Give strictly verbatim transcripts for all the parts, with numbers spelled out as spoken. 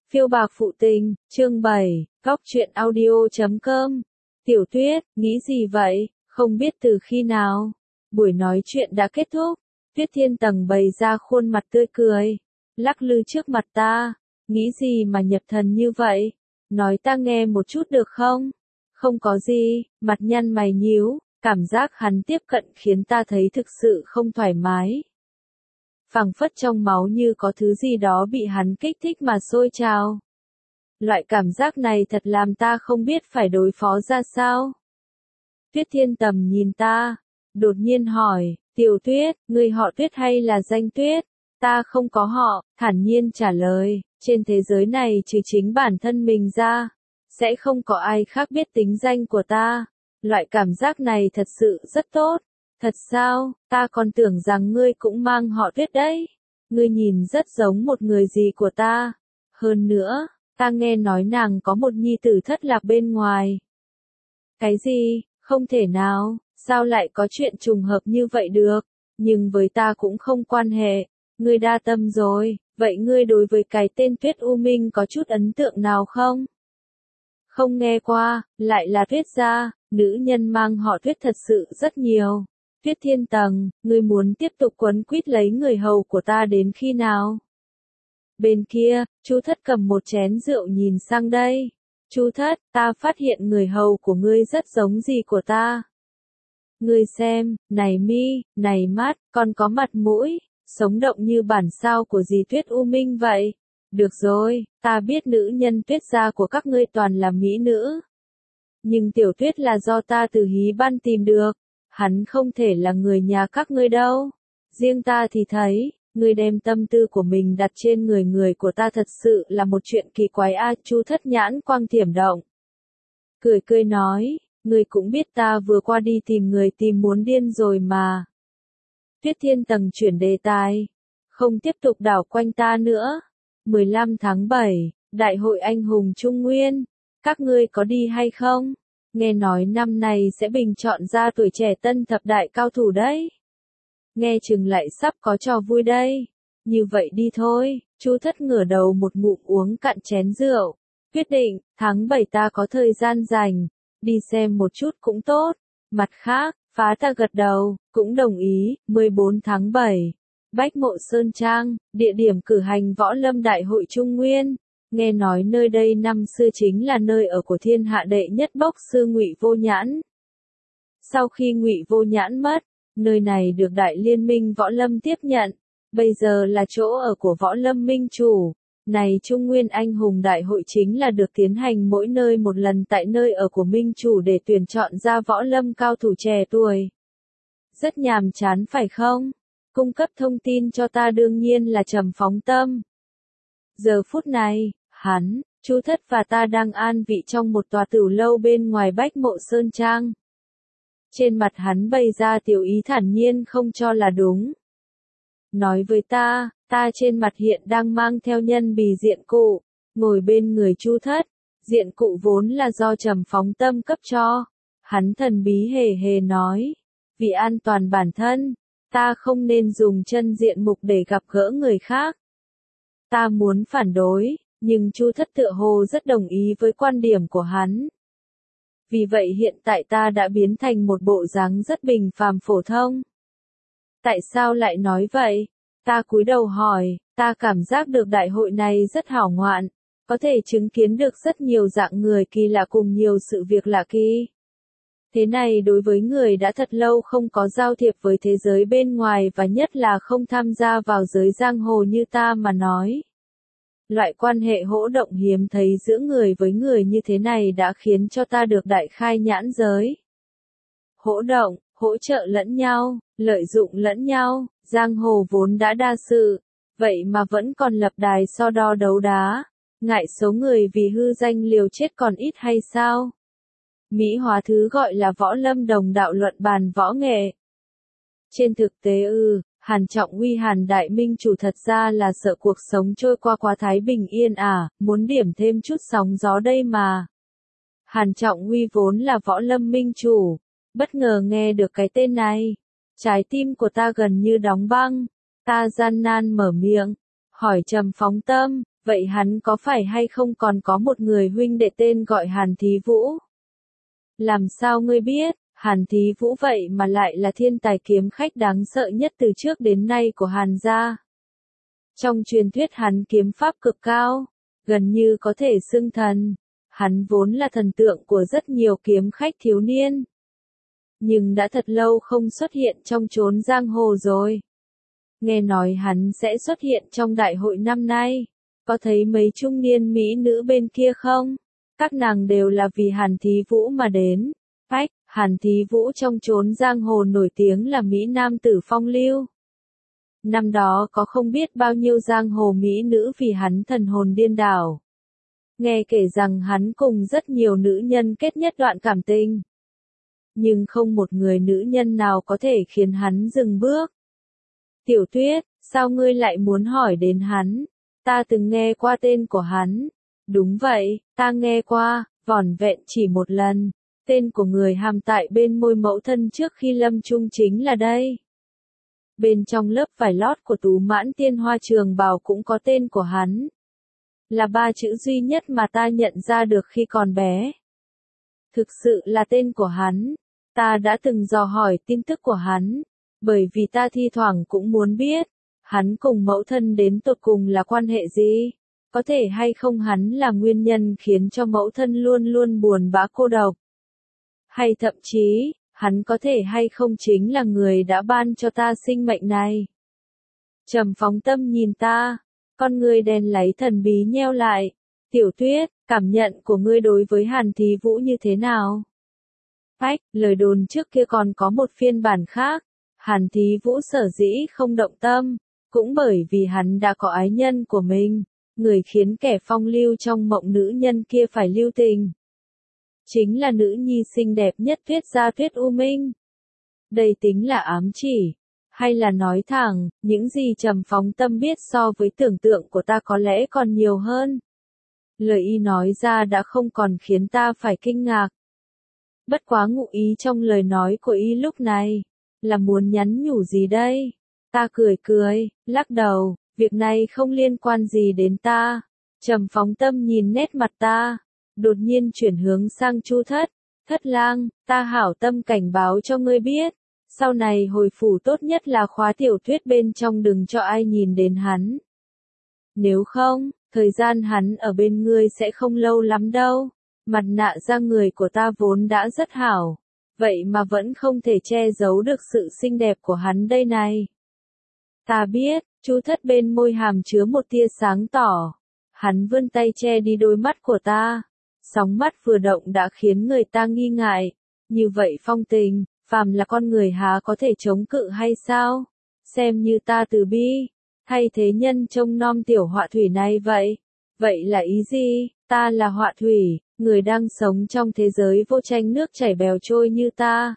Phiêu bạc phụ tình, chương bảy, góc truyện audio chấm com. Tiểu Tuyết, nghĩ gì vậy? Không biết từ khi nào. Buổi nói chuyện đã kết thúc. Tuyết Thiên Tầng bày ra khuôn mặt tươi cười. Lắc lư trước mặt ta. Nghĩ gì mà nhập thần như vậy? Nói ta nghe một chút được không? Không có gì, mặt nhăn mày nhíu. Cảm giác hắn tiếp cận khiến ta thấy thực sự không thoải mái. Phảng phất trong máu như có thứ gì đó bị hắn kích thích mà sôi trào. Loại cảm giác này thật làm ta không biết phải đối phó ra sao. Tuyết Thiên Tầm nhìn ta, đột nhiên hỏi, Tiểu Tuyết, ngươi họ Tuyết hay là danh Tuyết? Ta không có họ, thản nhiên trả lời, trên thế giới này trừ chính bản thân mình ra, sẽ không có ai khác biết tính danh của ta. Loại cảm giác này thật sự rất tốt. Thật sao, ta còn tưởng rằng ngươi cũng mang họ Tuyết đấy. Ngươi nhìn rất giống một người gì của ta. Hơn nữa, ta nghe nói nàng có một nhi tử thất lạc bên ngoài. Cái gì, không thể nào, sao lại có chuyện trùng hợp như vậy được, nhưng với ta cũng không quan hệ. Ngươi đa tâm rồi, vậy ngươi đối với cái tên Tuyết U Minh có chút ấn tượng nào không? Không nghe qua, lại là Tuyết gia, nữ nhân mang họ Tuyết thật sự rất nhiều. Tuyết Thiên Tầng, ngươi muốn tiếp tục quấn quýt lấy người hầu của ta đến khi nào? Bên kia, Chu Thất cầm một chén rượu nhìn sang đây. Chu Thất, ta phát hiện người hầu của ngươi rất giống gì của ta. Ngươi xem, này mi, này mắt, còn có mặt mũi, sống động như bản sao của dì Tuyết U Minh vậy. Được rồi, ta biết nữ nhân Tuyết gia của các ngươi toàn là mỹ nữ. Nhưng Tiểu Tuyết là do ta từ Hí Ban tìm được. Hắn không thể là người nhà các ngươi đâu. Riêng ta thì thấy, ngươi đem tâm tư của mình đặt trên người người của ta thật sự là một chuyện kỳ quái a. Chu Thất nhãn quang thiểm động. Cười cười nói, ngươi cũng biết ta vừa qua đi tìm người tìm muốn điên rồi mà. Tuyết Thiên Tầng chuyển đề tài. Không tiếp tục đảo quanh ta nữa. mười lăm tháng bảy, Đại hội Anh hùng Trung Nguyên. Các ngươi có đi hay không? Nghe nói năm này sẽ bình chọn ra tuổi trẻ tân thập đại cao thủ đấy. Nghe chừng lại sắp có trò vui đây. Như vậy đi thôi, Chu Thất ngửa đầu một ngụm uống cạn chén rượu. Quyết định, tháng bảy ta có thời gian rảnh, đi xem một chút cũng tốt. Mặt khác, Phá ta gật đầu, cũng đồng ý. mười bốn tháng bảy, Bách Mộ Sơn Trang, địa điểm cử hành võ lâm đại hội Trung Nguyên. Nghe nói nơi đây năm xưa chính là nơi ở của thiên hạ đệ nhất bốc sư Ngụy Vô Nhãn. Sau khi Ngụy Vô Nhãn mất, nơi này được Đại Liên minh Võ Lâm tiếp nhận, bây giờ là chỗ ở của Võ Lâm Minh Chủ. Này Trung Nguyên Anh hùng đại hội chính là được tiến hành mỗi nơi một lần tại nơi ở của Minh Chủ để tuyển chọn ra võ lâm cao thủ trẻ tuổi. Rất nhàm chán phải không? Cung cấp thông tin cho ta đương nhiên là Trầm Phóng Tâm. Giờ phút này, hắn, Chu Thất và ta đang an vị trong một tòa tửu lâu bên ngoài Bách Mộ Sơn Trang. Trên mặt hắn bày ra tiểu ý thản nhiên không cho là đúng. Nói với ta, ta trên mặt hiện đang mang theo nhân bì diện cụ, ngồi bên người Chu Thất. Diện cụ vốn là do Trầm Phóng Tâm cấp cho. Hắn thần bí hề hề nói, vì an toàn bản thân, ta không nên dùng chân diện mục để gặp gỡ người khác. Ta muốn phản đối, nhưng Chu Thất tựa hồ rất đồng ý với quan điểm của hắn. Vì vậy hiện tại ta đã biến thành một bộ dáng rất bình phàm phổ thông. Tại sao lại nói vậy? Ta cúi đầu hỏi, ta cảm giác được đại hội này rất hảo ngoạn, có thể chứng kiến được rất nhiều dạng người kỳ lạ cùng nhiều sự việc lạ kỳ. Thế này đối với người đã thật lâu không có giao thiệp với thế giới bên ngoài và nhất là không tham gia vào giới giang hồ như ta mà nói. Loại quan hệ hỗ động hiếm thấy giữa người với người như thế này đã khiến cho ta được đại khai nhãn giới. Hỗ động, hỗ trợ lẫn nhau, lợi dụng lẫn nhau, giang hồ vốn đã đa sự, vậy mà vẫn còn lập đài so đo đấu đá, ngại số người vì hư danh liều chết còn ít hay sao? Mỹ hóa thứ gọi là võ lâm đồng đạo luận bàn võ nghệ. Trên thực tế ư, Hàn Trọng Uy Hàn Đại Minh Chủ thật ra là sợ cuộc sống trôi qua quá thái bình yên à, muốn điểm thêm chút sóng gió đây mà. Hàn Trọng Uy vốn là võ lâm minh chủ, bất ngờ nghe được cái tên này. Trái tim của ta gần như đóng băng, ta gian nan mở miệng, hỏi Trầm Phóng Tâm, vậy hắn có phải hay không còn có một người huynh đệ tên gọi Hàn Thí Vũ? Làm sao ngươi biết, Hàn Thí Vũ vậy mà lại là thiên tài kiếm khách đáng sợ nhất từ trước đến nay của Hàn gia? Trong truyền thuyết hắn kiếm pháp cực cao, gần như có thể xưng thần. Hắn vốn là thần tượng của rất nhiều kiếm khách thiếu niên. Nhưng đã thật lâu không xuất hiện trong chốn giang hồ rồi. Nghe nói hắn sẽ xuất hiện trong đại hội năm nay. Có thấy mấy trung niên mỹ nữ bên kia không? Các nàng đều là vì Hàn Thí Vũ mà đến. Ách, Hàn Thí Vũ trong chốn giang hồ nổi tiếng là mỹ nam tử phong lưu. Năm đó có không biết bao nhiêu giang hồ mỹ nữ vì hắn thần hồn điên đảo. Nghe kể rằng hắn cùng rất nhiều nữ nhân kết nhất đoạn cảm tình. Nhưng không một người nữ nhân nào có thể khiến hắn dừng bước. Tiểu Tuyết, sao ngươi lại muốn hỏi đến hắn? Ta từng nghe qua tên của hắn. Đúng vậy, ta nghe qua, vỏn vẹn chỉ một lần. Tên của người hàm tại bên môi mẫu thân trước khi lâm chung chính là đây. Bên trong lớp vải lót của Tú Mãn Tiên Hoa trường bào cũng có tên của hắn. Là ba chữ duy nhất mà ta nhận ra được khi còn bé. Thực sự là tên của hắn. Ta đã từng dò hỏi tin tức của hắn. Bởi vì ta thi thoảng cũng muốn biết. Hắn cùng mẫu thân đến tột cùng là quan hệ gì? Có thể hay không hắn là nguyên nhân khiến cho mẫu thân luôn luôn buồn bã cô độc? Hay thậm chí, hắn có thể hay không chính là người đã ban cho ta sinh mệnh này? Trầm Phóng Tâm nhìn ta, con người đen láy thần bí nheo lại. Tiểu Tuyết, cảm nhận của ngươi đối với Hàn Thí Vũ như thế nào? Ách, lời đồn trước kia còn có một phiên bản khác. Hàn Thí Vũ sở dĩ không động tâm, cũng bởi vì hắn đã có ái nhân của mình, người khiến kẻ phong lưu trong mộng nữ nhân kia phải lưu tình. Chính là nữ nhi xinh đẹp nhất Tuyết gia Tuyết U Minh. Đây tính là ám chỉ, hay là nói thẳng, những gì Trầm Phóng Tâm biết so với tưởng tượng của ta có lẽ còn nhiều hơn. Lời y nói ra đã không còn khiến ta phải kinh ngạc. Bất quá ngụ ý trong lời nói của y lúc này, là muốn nhắn nhủ gì đây? Ta cười cười, lắc đầu, việc này không liên quan gì đến ta. Trầm Phóng Tâm nhìn nét mặt ta, đột nhiên chuyển hướng sang Chu Thất. Thất lang, ta hảo tâm cảnh báo cho ngươi biết. Sau này hồi phủ tốt nhất là khóa Tiểu Tuyết bên trong đừng cho ai nhìn đến hắn. Nếu không, thời gian hắn ở bên ngươi sẽ không lâu lắm đâu. Mặt nạ da người của ta vốn đã rất hảo. Vậy mà vẫn không thể che giấu được sự xinh đẹp của hắn đây này. Ta biết, Chu Thất bên môi hàm chứa một tia sáng tỏ. Hắn vươn tay che đi đôi mắt của ta. Sóng mắt vừa động đã khiến người ta nghi ngại. Như vậy phong tình, phàm là con người há có thể chống cự hay sao? Xem như ta từ bi, thay thế nhân trông nom tiểu họa thủy này vậy. Vậy là ý gì? Ta là họa thủy, người đang sống trong thế giới vô tranh nước chảy bèo trôi như ta.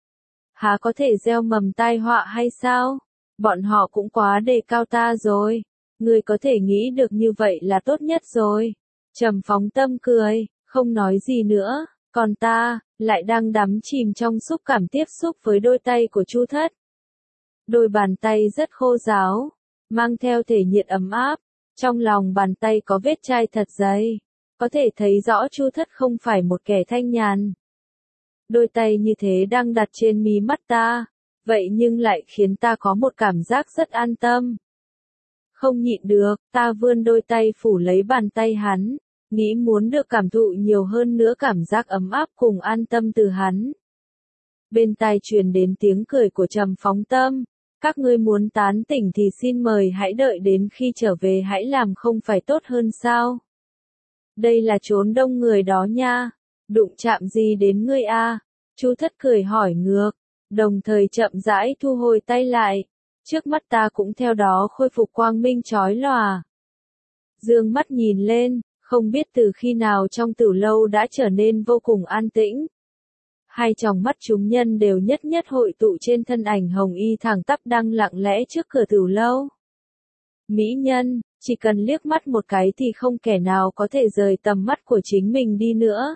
Há có thể gieo mầm tai họa hay sao? Bọn họ cũng quá đề cao ta rồi. Người có thể nghĩ được như vậy là tốt nhất rồi. Trầm Phóng Tâm cười, không nói gì nữa. Còn ta, lại đang đắm chìm trong xúc cảm tiếp xúc với đôi tay của Chu Thất. Đôi bàn tay rất khô ráo, mang theo thể nhiệt ấm áp. Trong lòng bàn tay có vết chai thật dày. Có thể thấy rõ Chu Thất không phải một kẻ thanh nhàn. Đôi tay như thế đang đặt trên mí mắt ta. Vậy nhưng lại khiến ta có một cảm giác rất an tâm. Không nhịn được, ta vươn đôi tay phủ lấy bàn tay hắn. Nghĩ muốn được cảm thụ nhiều hơn nữa cảm giác ấm áp cùng an tâm từ hắn. Bên tai truyền đến tiếng cười của Trầm Phóng Tâm. Các ngươi muốn tán tỉnh thì xin mời hãy đợi đến khi trở về hãy làm không phải tốt hơn sao? Đây là chốn đông người đó nha. Đụng chạm gì đến ngươi a? Chu Thất cười hỏi ngược, đồng thời chậm rãi thu hồi tay lại. Trước mắt ta cũng theo đó khôi phục quang minh chói lòa. Dương mắt nhìn lên, không biết từ khi nào trong tử lâu đã trở nên vô cùng an tĩnh. Hai tròng mắt chúng nhân đều nhất nhất hội tụ trên thân ảnh hồng y thẳng tắp đang lặng lẽ trước cửa tử lâu. Mỹ nhân, chỉ cần liếc mắt một cái thì không kẻ nào có thể rời tầm mắt của chính mình đi nữa.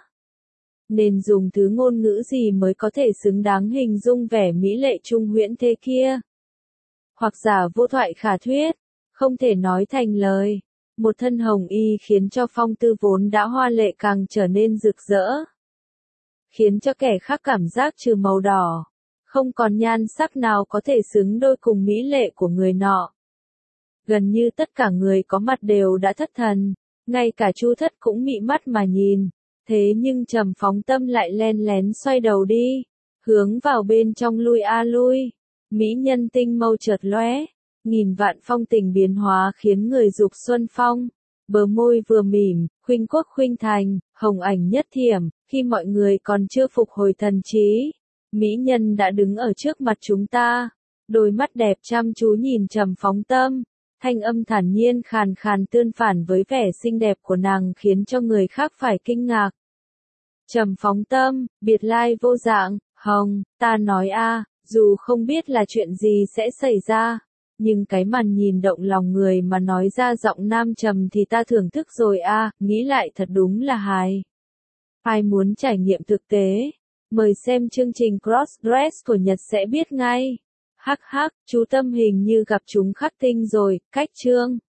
Nên dùng thứ ngôn ngữ gì mới có thể xứng đáng hình dung vẻ mỹ lệ trung huyễn thế kia. Hoặc giả vô thoại khả thuyết, không thể nói thành lời. một thân hồng y khiến cho phong tư vốn đã hoa lệ càng trở nên rực rỡ. Khiến cho kẻ khác cảm giác trừ màu đỏ, không còn nhan sắc nào có thể xứng đôi cùng mỹ lệ của người nọ. Gần như tất cả người có mặt đều đã thất thần, ngay cả Chu Thất cũng mị mắt mà nhìn, thế nhưng Trầm Phóng Tâm lại len lén xoay đầu đi, hướng vào bên trong lui a lui. Mỹ nhân tinh mâu chợt lóe, nghìn vạn phong tình biến hóa khiến người dục xuân phong, bờ môi vừa mỉm, khuynh quốc khuynh thành, hồng ảnh nhất thiểm, khi mọi người còn chưa phục hồi thần trí, mỹ nhân đã đứng ở trước mặt chúng ta, đôi mắt đẹp chăm chú nhìn Trầm Phóng Tâm, thanh âm thản nhiên khàn khàn tương phản với vẻ xinh đẹp của nàng khiến cho người khác phải kinh ngạc. Trầm Phóng Tâm, biệt lai vô dạng, Hồng, ta nói a, dù không biết là chuyện gì sẽ xảy ra, nhưng cái màn nhìn động lòng người mà nói ra giọng nam trầm thì ta thưởng thức rồi a, nghĩ lại thật đúng là hài. Ai muốn trải nghiệm thực tế, mời xem chương trình Crossdress của Nhật sẽ biết ngay. Hắc hắc, chú Tâm hình như gặp chúng khắc tinh rồi, cách chương.